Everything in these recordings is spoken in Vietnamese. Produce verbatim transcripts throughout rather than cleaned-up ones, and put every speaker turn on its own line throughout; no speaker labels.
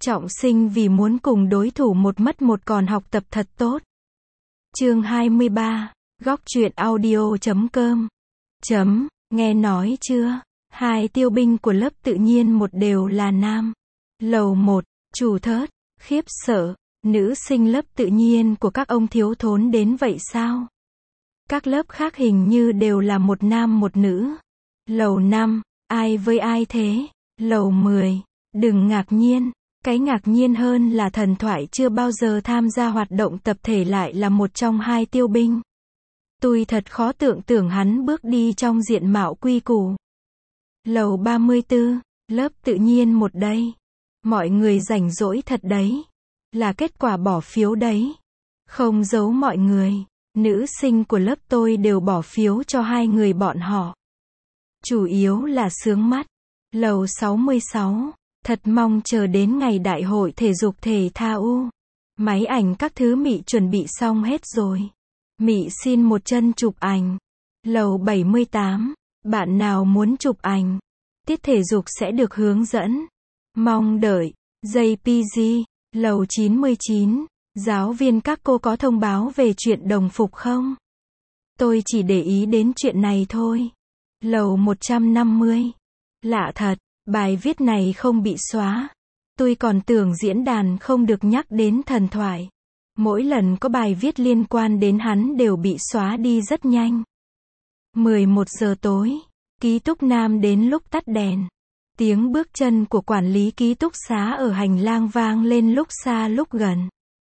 Trọng sinh vì muốn cùng đối thủ một mất một còn học tập thật tốt. Chương hai mươi ba, góc truyện audio chấm com. Chấm, nghe nói chưa? Hai tiêu binh của lớp tự nhiên một đều là nam. Lầu một, chủ thớt, khiếp sợ, nữ sinh lớp tự nhiên của các ông thiếu thốn đến vậy sao? Các lớp khác hình như đều là một nam một nữ. Lầu năm, ai với ai thế? Lầu mười, đừng ngạc nhiên. Cái ngạc nhiên hơn là thần thoại chưa bao giờ tham gia hoạt động tập thể lại là một trong hai tiêu binh. Tôi thật khó tưởng tượng hắn bước đi trong diện mạo quy củ. Lầu ba mươi tư, lớp tự nhiên một đây. Mọi người rảnh rỗi thật đấy. Là kết quả bỏ phiếu đấy. Không giấu mọi người, nữ sinh của lớp tôi đều bỏ phiếu cho hai người bọn họ. Chủ yếu là sướng mắt. Lầu sáu mươi sáu. Thật mong chờ đến ngày đại hội thể dục thể thao. Máy ảnh các thứ Mị chuẩn bị xong hết rồi. Mị xin một chân chụp ảnh. Lầu bảy mươi tám. Bạn nào muốn chụp ảnh? Tiết thể dục sẽ được hướng dẫn. Mong đợi. gi pê giê. Lầu chín mươi chín. Giáo viên các cô có thông báo về chuyện đồng phục không? Tôi chỉ để ý đến chuyện này thôi. Lầu một trăm năm mươi. Lạ thật. Bài viết này không bị xóa. Tôi còn tưởng diễn đàn không được nhắc đến thần thoại. Mỗi lần có bài viết liên quan đến hắn đều bị xóa đi rất nhanh. mười một giờ tối, ký túc nam đến lúc tắt đèn. Tiếng bước chân của quản lý ký túc xá ở hành lang vang lên lúc xa lúc gần.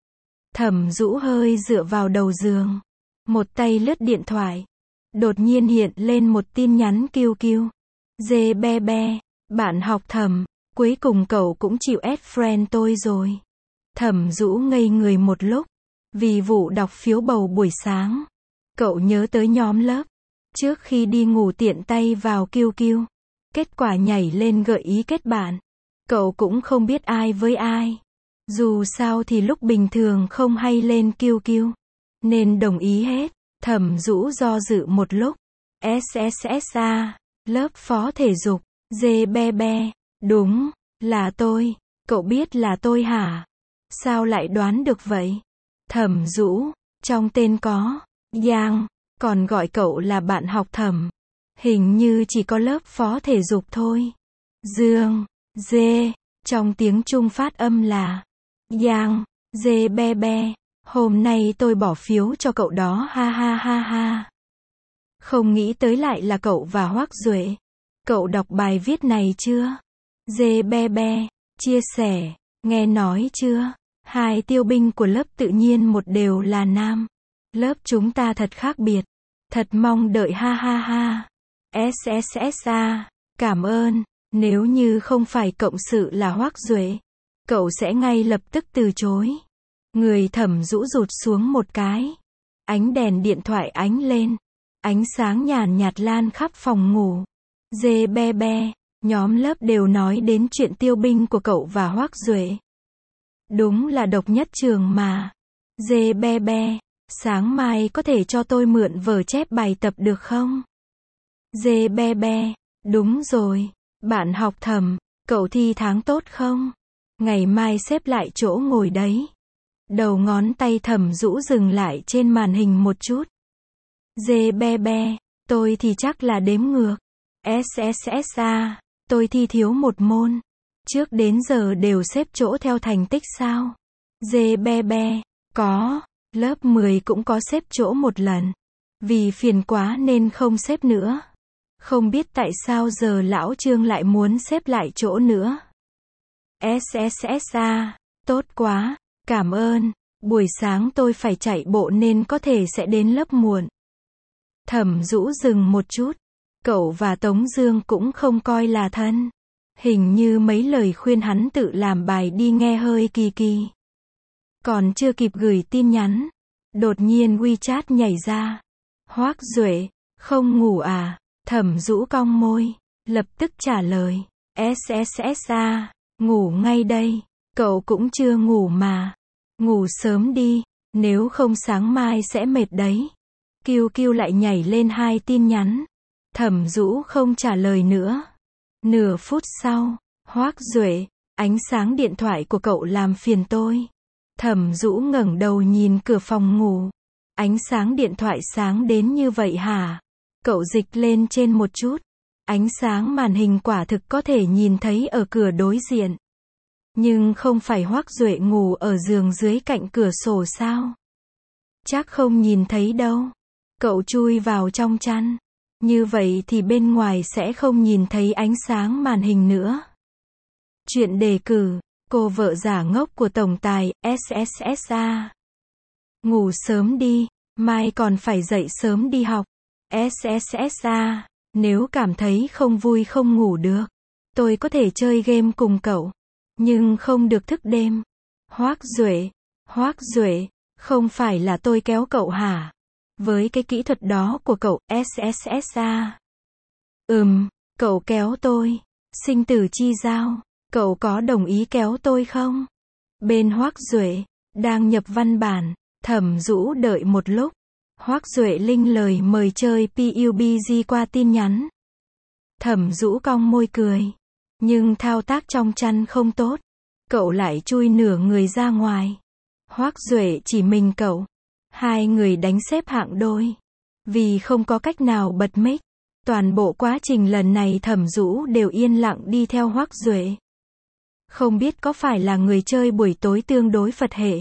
Thẩm Dũ hơi dựa vào đầu giường. Một tay lướt điện thoại. Đột nhiên hiện lên một tin nhắn kêu kêu. Dê be be. Bạn học Thẩm, cuối cùng cậu cũng chịu add friend tôi rồi. Thẩm Dũ ngây người một lúc. Vì vụ đọc phiếu bầu buổi sáng. Cậu nhớ tới nhóm lớp. Trước khi đi ngủ tiện tay vào Q Q. Kết quả nhảy lên gợi ý kết bạn. Cậu cũng không biết ai với ai. Dù sao thì lúc bình thường không hay lên Q Q. Nên đồng ý hết. Thẩm Dũ do dự một lúc. ét ét ét a, lớp phó thể dục. Dê be be, đúng, là tôi, cậu biết là tôi hả? Sao lại đoán được vậy? Thẩm Dũ, trong tên có, Giang, còn gọi cậu là bạn học Thẩm. Hình như chỉ có lớp phó thể dục thôi. Dương, dê, trong tiếng Trung phát âm là, Giang, dê be be, hôm nay tôi bỏ phiếu cho cậu đó ha ha ha ha. Không nghĩ tới lại là cậu và Hoắc Duệ. Cậu đọc bài viết này chưa? Dê be be, chia sẻ, nghe nói chưa? Hai tiêu binh của lớp tự nhiên một đều là nam. Lớp chúng ta thật khác biệt. Thật mong đợi ha ha ha. ét ét ét a, cảm ơn. Nếu như không phải cộng sự là Hoắc Duệ, cậu sẽ ngay lập tức từ chối. Người Thẩm Dũ rụt xuống một cái. Ánh đèn điện thoại ánh lên. Ánh sáng nhàn nhạt lan khắp phòng ngủ. Dê be be, nhóm lớp đều nói đến chuyện tiêu binh của cậu và Hoắc Duệ. Đúng là độc nhất trường mà. Dê be be, sáng mai có thể cho tôi mượn vở chép bài tập được không? Dê be be, đúng rồi, bạn học Thẩm, cậu thi tháng tốt không? Ngày mai xếp lại chỗ ngồi đấy. Đầu ngón tay Thẩm Dũ dừng lại trên màn hình một chút. Dê be be, tôi thì chắc là đếm ngược. ét ét ét a, tôi thi thiếu một môn. Trước đến giờ đều xếp chỗ theo thành tích sao? Dê be be, có, lớp mười cũng có xếp chỗ một lần. Vì phiền quá nên không xếp nữa. Không biết tại sao giờ lão Trương lại muốn xếp lại chỗ nữa. ét ét ét a, tốt quá, cảm ơn. Buổi sáng tôi phải chạy bộ nên có thể sẽ đến lớp muộn. Thẩm Dũ dừng một chút. Cậu và Tống Dương cũng không coi là thân. Hình như mấy lời khuyên hắn tự làm bài đi nghe hơi kỳ kỳ. Còn chưa kịp gửi tin nhắn, đột nhiên WeChat nhảy ra. Hoắc Duệ, không ngủ à? Thẩm Dũ cong môi, lập tức trả lời. ét ét ét a, ngủ ngay đây. Cậu cũng chưa ngủ mà. Ngủ sớm đi, nếu không sáng mai sẽ mệt đấy. Q Q lại nhảy lên hai tin nhắn. Thẩm Dũ không trả lời nữa. Nửa phút sau, Hoắc Duệ, Ánh sáng điện thoại của cậu làm phiền tôi. Thẩm Dũ ngẩng đầu nhìn cửa phòng ngủ. Ánh sáng điện thoại sáng đến như vậy hả? Cậu dịch lên trên một chút. Ánh sáng màn hình quả thực có thể nhìn thấy ở cửa đối diện. Nhưng không phải Hoắc Duệ ngủ ở giường dưới cạnh cửa sổ sao? Chắc không nhìn thấy đâu. Cậu chui vào trong chăn. Như vậy thì bên ngoài sẽ không nhìn thấy ánh sáng màn hình nữa. Chuyện đề cử, cô vợ giả ngốc của tổng tài, ét ét ét a. Ngủ sớm đi, mai còn phải dậy sớm đi học. ét ét ét a, nếu cảm thấy không vui không ngủ được, tôi có thể chơi game cùng cậu, nhưng không được thức đêm. Hoắc Duệ, Hoắc Duệ, không phải là tôi kéo cậu hả? Với cái kỹ thuật đó của cậu, ét ét ét a. Ừm, cậu kéo tôi. Sinh tử chi giao, cậu có đồng ý kéo tôi không? Bên Hoắc Duệ, đang nhập văn bản, Thẩm Dũ đợi một lúc. Hoắc Duệ linh lời mời chơi pê u bê giê qua tin nhắn. Thẩm Dũ cong môi cười. Nhưng thao tác trong chăn không tốt. Cậu lại chui nửa người ra ngoài. Hoắc Duệ chỉ mình cậu. Hai người đánh xếp hạng đôi. Vì không có cách nào bật mic, toàn bộ quá trình lần này Thẩm Dũ đều yên lặng đi theo Hoắc Duệ. Không biết có phải là người chơi buổi tối tương đối Phật hệ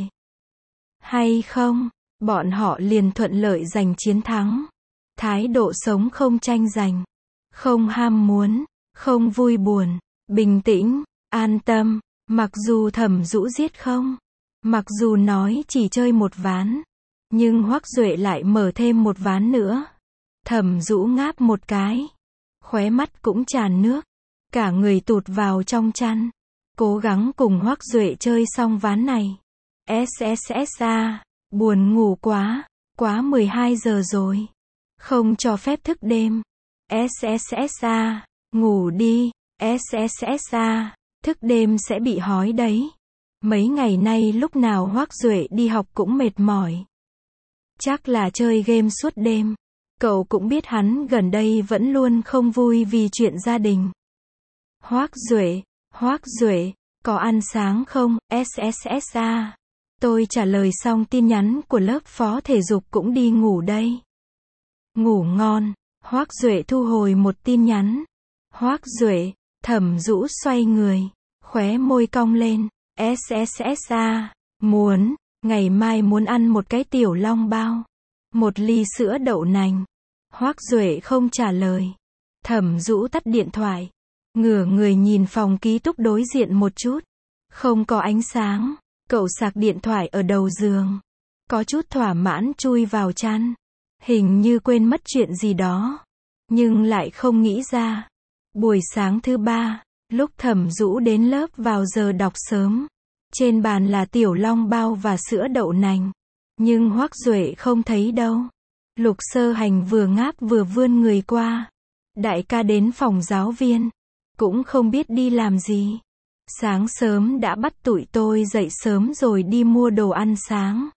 hay không, bọn họ liền thuận lợi giành chiến thắng. Thái độ sống không tranh giành, không ham muốn, không vui buồn, bình tĩnh, an tâm, mặc dù Thẩm Dũ giết không, mặc dù nói chỉ chơi một ván, nhưng Hoắc Duệ lại mở thêm một ván nữa. Thẩm Dũ ngáp một cái, khóe mắt cũng tràn nước, cả người tụt vào trong chăn, cố gắng cùng Hoắc Duệ chơi xong ván này. ét ét ét a, buồn ngủ quá, quá mười hai giờ rồi, không cho phép thức đêm. ét ét ét a, ngủ đi, ét ét ét a, thức đêm sẽ bị hói đấy. Mấy ngày nay lúc nào Hoắc Duệ đi học cũng mệt mỏi. Chắc là chơi game suốt đêm. Cậu cũng biết hắn gần đây vẫn luôn không vui vì chuyện gia đình. Hoắc Duệ, Hoắc Duệ, có ăn sáng không? ét ét ét a. Tôi trả lời xong tin nhắn của lớp phó thể dục cũng đi ngủ đây. Ngủ ngon. Hoắc Duệ thu hồi một tin nhắn. Hoắc Duệ, Thẩm Dũ xoay người, khóe môi cong lên. ét ét ét a, muốn, ngày mai muốn ăn một cái tiểu long bao, một ly sữa đậu nành. Hoắc Duệ không trả lời. Thẩm Dũ tắt điện thoại, ngửa người nhìn phòng ký túc đối diện một chút. Không có ánh sáng, cậu sạc điện thoại ở đầu giường. Có chút thỏa mãn chui vào chăn. Hình như quên mất chuyện gì đó, nhưng lại không nghĩ ra. Buổi sáng thứ ba, lúc Thẩm Dũ đến lớp vào giờ đọc sớm, trên bàn là tiểu long bao và sữa đậu nành. Nhưng Hoắc Duệ không thấy đâu. Lục Sơ Hành vừa ngáp vừa vươn người qua. Đại ca đến phòng giáo viên, cũng không biết đi làm gì. Sáng sớm đã bắt tụi tôi dậy sớm rồi đi mua đồ ăn sáng.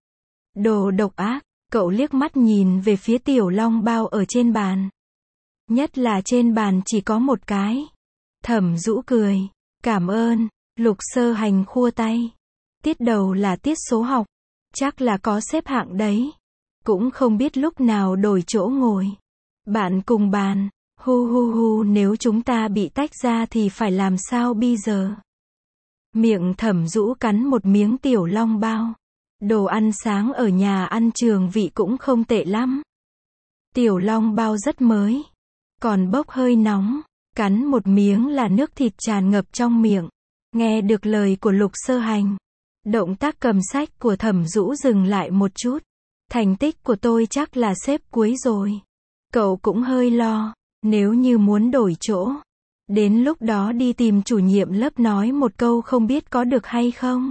Đồ độc ác, cậu liếc mắt nhìn về phía tiểu long bao ở trên bàn. Nhất là trên bàn chỉ có một cái. Thẩm Dũ cười. Cảm ơn. Lục Sơ Hành khua tay. Tiết đầu là tiết số học. Chắc là có xếp hạng đấy. Cũng không biết lúc nào đổi chỗ ngồi. Bạn cùng bàn. Hu hu hu, nếu chúng ta bị tách ra thì phải làm sao bây giờ? Miệng Thẩm Dũ cắn một miếng tiểu long bao. Đồ ăn sáng ở nhà ăn trường vị cũng không tệ lắm. Tiểu long bao rất mới, còn bốc hơi nóng. Cắn một miếng là nước thịt tràn ngập trong miệng. Nghe được lời của Lục Sơ Hành, động tác cầm sách của Thẩm Dũ dừng lại một chút. Thành tích của tôi chắc là xếp cuối rồi. Cậu cũng hơi lo, nếu như muốn đổi chỗ, đến lúc đó đi tìm chủ nhiệm lớp nói một câu không biết có được hay không.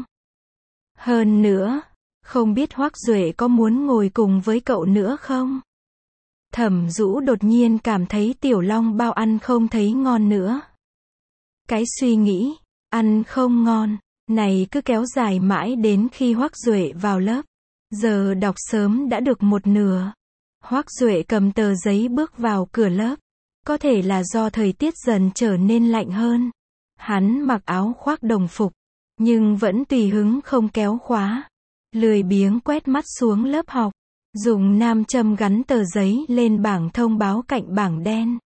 Hơn nữa, không biết Hoắc Duệ có muốn ngồi cùng với cậu nữa không? Thẩm Dũ đột nhiên cảm thấy tiểu long bao ăn không thấy ngon nữa. Cái suy nghĩ, ăn không ngon, này cứ kéo dài mãi đến khi Hoắc Duệ vào lớp. Giờ đọc sớm đã được một nửa. Hoắc Duệ cầm tờ giấy bước vào cửa lớp. Có thể là do thời tiết dần trở nên lạnh hơn. Hắn mặc áo khoác đồng phục, nhưng vẫn tùy hứng không kéo khóa. Lười biếng quét mắt xuống lớp học, dùng nam châm gắn tờ giấy lên bảng thông báo cạnh bảng đen.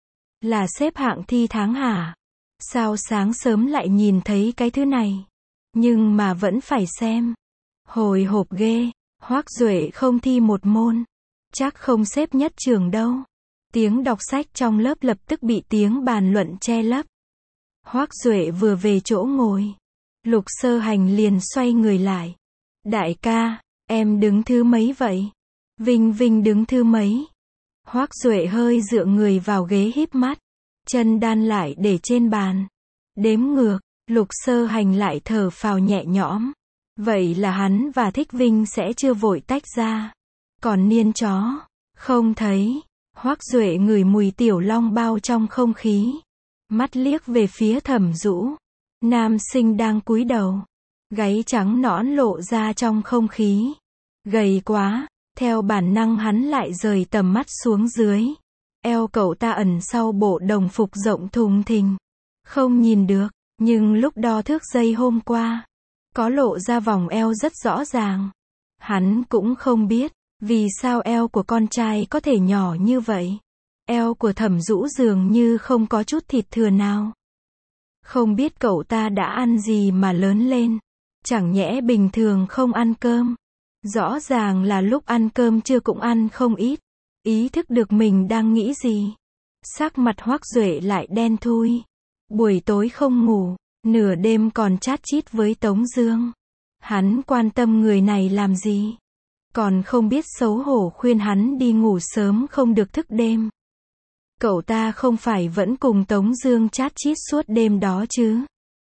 Là xếp hạng thi tháng hả? Sao sáng sớm lại nhìn thấy cái thứ này? Nhưng mà vẫn phải xem. Hồi hộp ghê, Hoắc Duệ không thi một môn. Chắc không xếp nhất trường đâu. Tiếng đọc sách trong lớp lập tức bị tiếng bàn luận che lấp. Hoắc Duệ vừa về chỗ ngồi. Lục Sơ Hành liền xoay người lại. Đại ca, em đứng thứ mấy vậy? Vinh Vinh đứng thứ mấy? Hoắc Duệ hơi dựa người vào ghế híp mắt. Chân đan lại để trên bàn. Đếm ngược, Lục Sơ Hành lại thở phào nhẹ nhõm. Vậy là hắn và Thích Vinh sẽ chưa vội tách ra. Còn Niên chó, không thấy. Hoắc Duệ ngửi mùi tiểu long bao trong không khí. Mắt liếc về phía Thẩm Dũ. Nam sinh đang cúi đầu. Gáy trắng nõn lộ ra trong không khí. Gầy quá, theo bản năng hắn lại rời tầm mắt xuống dưới. Eo cậu ta ẩn sau bộ đồng phục rộng thùng thình. Không nhìn được, nhưng lúc đo thước dây hôm qua, có lộ ra vòng eo rất rõ ràng. Hắn cũng không biết, vì sao eo của con trai có thể nhỏ như vậy. Eo của Thẩm Dũ dường như không có chút thịt thừa nào. Không biết cậu ta đã ăn gì mà lớn lên. Chẳng nhẽ bình thường không ăn cơm. Rõ ràng là lúc ăn cơm trưa cũng ăn không ít. Ý thức được mình đang nghĩ gì. Sắc mặt Hoắc Duệ lại đen thui. Buổi tối không ngủ, nửa đêm còn chát chít với Tống Dương. Hắn quan tâm người này làm gì? Còn không biết xấu hổ khuyên hắn đi ngủ sớm không được thức đêm. Cậu ta không phải vẫn cùng Tống Dương chát chít suốt đêm đó chứ?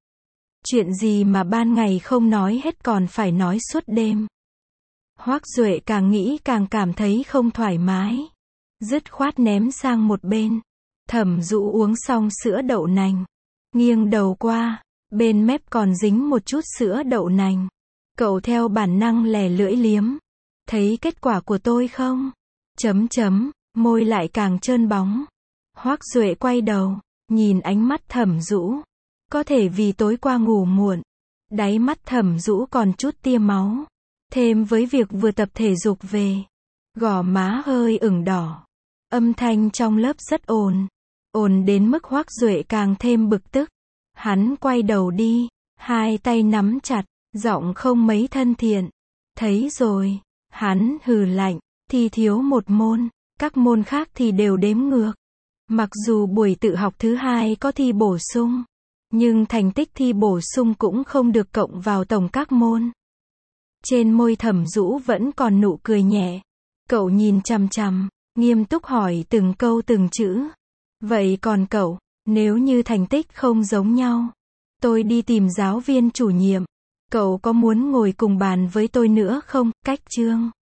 Chuyện gì mà ban ngày không nói hết còn phải nói suốt đêm? Hoắc Duệ càng nghĩ càng cảm thấy không thoải mái. Dứt khoát ném sang một bên. Thẩm Dũ uống xong sữa đậu nành. Nghiêng đầu qua. Bên mép còn dính một chút sữa đậu nành. Cậu theo bản năng lè lưỡi liếm. Thấy kết quả của tôi không? Chấm chấm, môi lại càng trơn bóng. Hoắc Duệ quay đầu, nhìn ánh mắt Thẩm Dũ. Có thể vì tối qua ngủ muộn. Đáy mắt Thẩm Dũ còn chút tia máu. Thêm với việc vừa tập thể dục về. Gò má hơi ửng đỏ. Âm thanh trong lớp rất ồn. Ồn đến mức Hoắc Duệ càng thêm bực tức. Hắn quay đầu đi, hai tay nắm chặt, giọng không mấy thân thiện. Thấy rồi, hắn hừ lạnh, thi thiếu một môn, các môn khác thì đều đếm ngược. Mặc dù buổi tự học thứ hai có thi bổ sung, nhưng thành tích thi bổ sung cũng không được cộng vào tổng các môn. Trên môi Thẩm Dũ vẫn còn nụ cười nhẹ. Cậu nhìn chằm chằm, nghiêm túc hỏi từng câu từng chữ. Vậy còn cậu, nếu như thành tích không giống nhau, tôi đi tìm giáo viên chủ nhiệm. Cậu có muốn ngồi cùng bàn với tôi nữa không? Cách chương